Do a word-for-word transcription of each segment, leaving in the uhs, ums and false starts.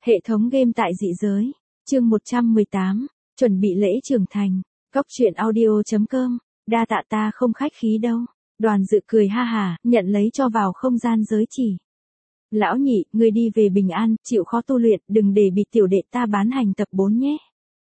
Hệ thống game tại dị giới. Chương một trăm mười tám. Chuẩn bị lễ trưởng thành. Cóc truyện audio chấm com. Đa tạ ta không khách khí đâu. Đoàn Dự cười ha hả, nhận lấy cho vào không gian giới chỉ. Lão nhị, ngươi đi về bình an, chịu khó tu luyện, đừng để bị tiểu đệ ta bán hành tập bốn nhé.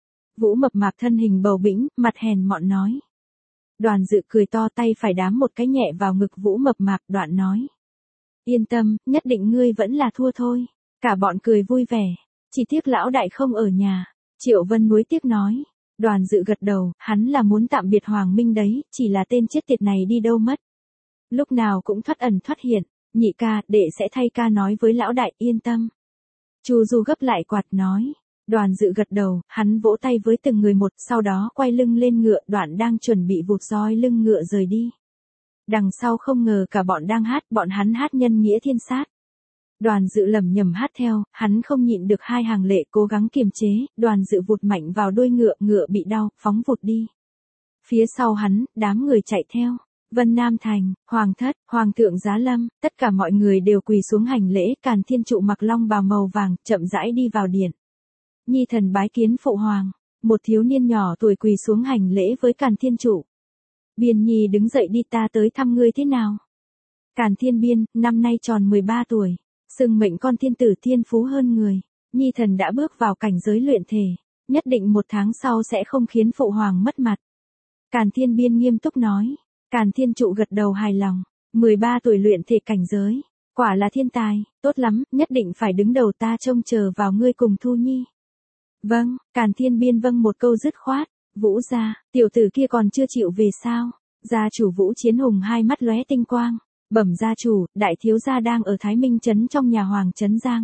Vũ Mập Mạp thân hình bầu bĩnh, mặt hèn mọn nói. Đoàn Dự cười to, tay phải đám một cái nhẹ vào ngực Vũ Mập Mạp, đoạn nói. Yên tâm, nhất định ngươi vẫn là thua thôi. Cả bọn cười vui vẻ. Chỉ tiếc lão đại không ở nhà. Triệu Vân nuối tiếc nói. Đoàn Dự gật đầu, hắn là muốn tạm biệt Hoàng Minh đấy, chỉ là tên chết tiệt này đi đâu mất. Lúc nào cũng thoát ẩn thoát hiện. Nhị ca, đệ sẽ thay ca nói với lão đại, yên tâm. Chu Du gấp lại quạt nói. Đoàn Dự gật đầu, hắn vỗ tay với từng người một, sau đó quay lưng lên ngựa, đoạn đang chuẩn bị vụt roi lưng ngựa rời đi. Đằng sau không ngờ cả bọn đang hát, bọn hắn hát nhân nghĩa thiên sát. Đoàn Dự lẩm nhẩm hát theo, hắn không nhịn được hai hàng lệ, cố gắng kiềm chế, Đoàn Dự vụt mạnh vào đuôi ngựa, ngựa bị đau, phóng vụt đi. Phía sau hắn, đám người chạy theo. Vân Nam Thành, Hoàng thất, Hoàng thượng Giá Lâm, tất cả mọi người đều quỳ xuống hành lễ, Càn Thiên Trụ mặc long bào màu vàng, chậm rãi đi vào điện. Nhi thần bái kiến phụ hoàng. Một thiếu niên nhỏ tuổi quỳ xuống hành lễ với Càn Thiên Trụ. Biên Nhi đứng dậy đi, ta tới thăm ngươi thế nào? Càn Thiên Biên, năm nay tròn mười ba tuổi, xưng mệnh con thiên tử thiên phú hơn người. Nhi thần đã bước vào cảnh giới luyện thể, nhất định một tháng sau sẽ không khiến phụ hoàng mất mặt. Càn Thiên Biên nghiêm túc nói. Càn Thiên Trụ gật đầu hài lòng. mười ba tuổi luyện thể cảnh giới, quả là thiên tài, tốt lắm, nhất định phải đứng đầu, ta trông chờ vào ngươi cùng Thu Nhi. Vâng, Càn Thiên Biên vâng một câu dứt khoát. Vũ gia, tiểu tử kia còn chưa chịu về sao? Gia chủ Vũ Chiến Hùng hai mắt lóe tinh quang. Bẩm gia chủ, đại thiếu gia đang ở Thái Minh trấn trong nhà Hoàng Trấn Giang.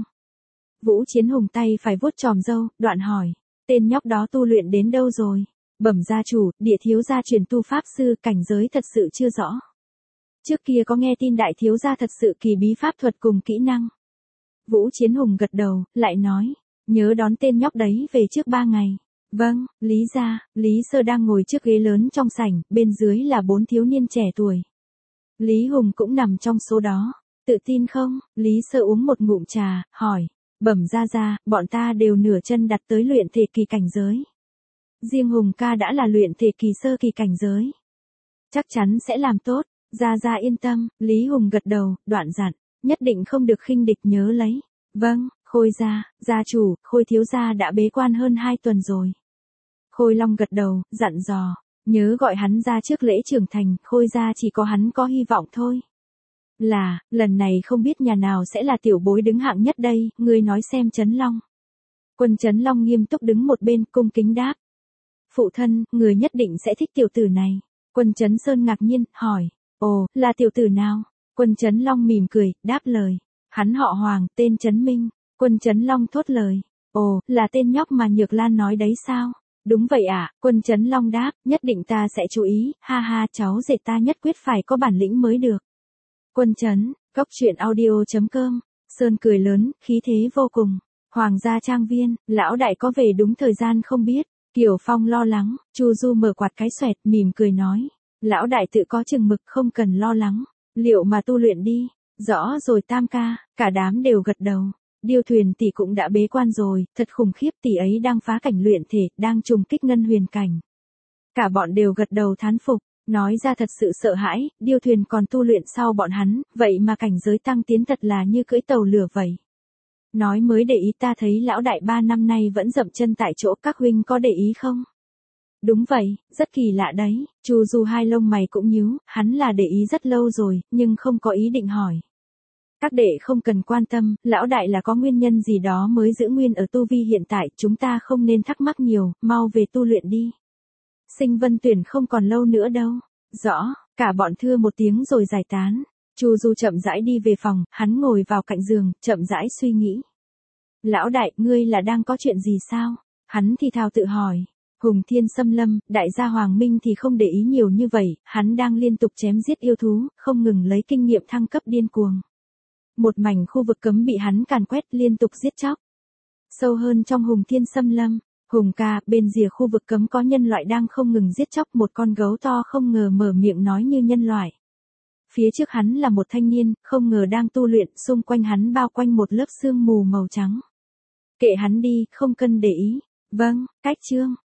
Vũ Chiến Hùng tay phải vuốt chòm râu, đoạn hỏi, tên nhóc đó tu luyện đến đâu rồi? Bẩm gia chủ, địa thiếu gia truyền tu pháp sư, cảnh giới thật sự chưa rõ. Trước kia có nghe tin đại thiếu gia thật sự kỳ bí pháp thuật cùng kỹ năng. Vũ Chiến Hùng gật đầu, lại nói, nhớ đón tên nhóc đấy về trước ba ngày. Vâng, Lý gia, Lý Sơ đang ngồi trước ghế lớn trong sảnh, bên dưới là bốn thiếu niên trẻ tuổi. Lý Hùng cũng nằm trong số đó. Tự tin không? Lý Sơ uống một ngụm trà, hỏi. Bẩm gia gia, bọn ta đều nửa chân đặt tới luyện thể kỳ cảnh giới. Riêng Hùng ca đã là luyện thể kỳ sơ kỳ cảnh giới. Chắc chắn sẽ làm tốt, gia gia yên tâm. Lý Hùng gật đầu, đoạn dặn, nhất định không được khinh địch, nhớ lấy. Vâng, Khôi gia, gia chủ, Khôi thiếu gia đã bế quan hơn hai tuần rồi. Khôi Long gật đầu, dặn dò, nhớ gọi hắn ra trước lễ trưởng thành, Khôi gia chỉ có hắn có hy vọng thôi. Là, lần này không biết nhà nào sẽ là tiểu bối đứng hạng nhất đây, ngươi nói xem. Trấn Long. Quân Trấn Long nghiêm túc đứng một bên, cung kính đáp. Phụ thân, người nhất định sẽ thích tiểu tử này. Quân Trấn Sơn ngạc nhiên, hỏi, ồ, là tiểu tử nào? Quân Trấn Long mỉm cười, đáp lời, hắn họ Hoàng, tên Trấn Minh. Quân Trấn Long thốt lời, ồ, là tên nhóc mà Nhược Lan nói đấy sao? Đúng vậy ạ, à, Quân Trấn Long đáp, nhất định ta sẽ chú ý, ha ha, cháu dệt ta nhất quyết phải có bản lĩnh mới được. Quân Trấn, cóc truyện audio chấm com. Sơn cười lớn, khí thế vô cùng. Hoàng gia trang viên, lão đại có về đúng thời gian không biết. Kiều Phong lo lắng, Chu Du mở quạt cái xoẹt, mỉm cười nói. Lão đại tự có chừng mực, không cần lo lắng. Liệu mà tu luyện đi. Rõ rồi Tam ca, cả đám đều gật đầu. Điêu Thuyền tỷ cũng đã bế quan rồi, thật khủng khiếp, tỷ ấy đang phá cảnh luyện thể, đang trùng kích ngân huyền cảnh. Cả bọn đều gật đầu thán phục, nói ra thật sự sợ hãi, Điêu Thuyền còn tu luyện sau bọn hắn, vậy mà cảnh giới tăng tiến thật là như cưỡi tàu lửa vậy. Nói mới để ý, ta thấy lão đại ba năm nay vẫn dậm chân tại chỗ, các huynh có để ý không? Đúng vậy, rất kỳ lạ đấy. Chu Du hai lông mày cũng nhíu, hắn là để ý rất lâu rồi, nhưng không có ý định hỏi. Các đệ không cần quan tâm, lão đại là có nguyên nhân gì đó mới giữ nguyên ở tu vi hiện tại, chúng ta không nên thắc mắc nhiều, mau về tu luyện đi. Sinh Vân tuyển không còn lâu nữa đâu. Rõ, cả bọn thưa một tiếng rồi giải tán. Chu Du chậm rãi đi về phòng, hắn ngồi vào cạnh giường, chậm rãi suy nghĩ. Lão đại, ngươi là đang có chuyện gì sao? Hắn thì thào tự hỏi. Hùng Thiên xâm lâm, đại gia Hoàng Minh thì không để ý nhiều như vậy, hắn đang liên tục chém giết yêu thú, không ngừng lấy kinh nghiệm thăng cấp điên cuồng. Một mảnh khu vực cấm bị hắn càn quét, liên tục giết chóc. Sâu hơn trong Hùng Thiên xâm lâm, Hùng ca, bên rìa khu vực cấm có nhân loại đang không ngừng giết chóc, một con gấu to không ngờ mở miệng nói như nhân loại. Phía trước hắn là một thanh niên, không ngờ đang tu luyện, xung quanh hắn bao quanh một lớp sương mù màu trắng. Kệ hắn đi, không cần để ý. Vâng, cách chương.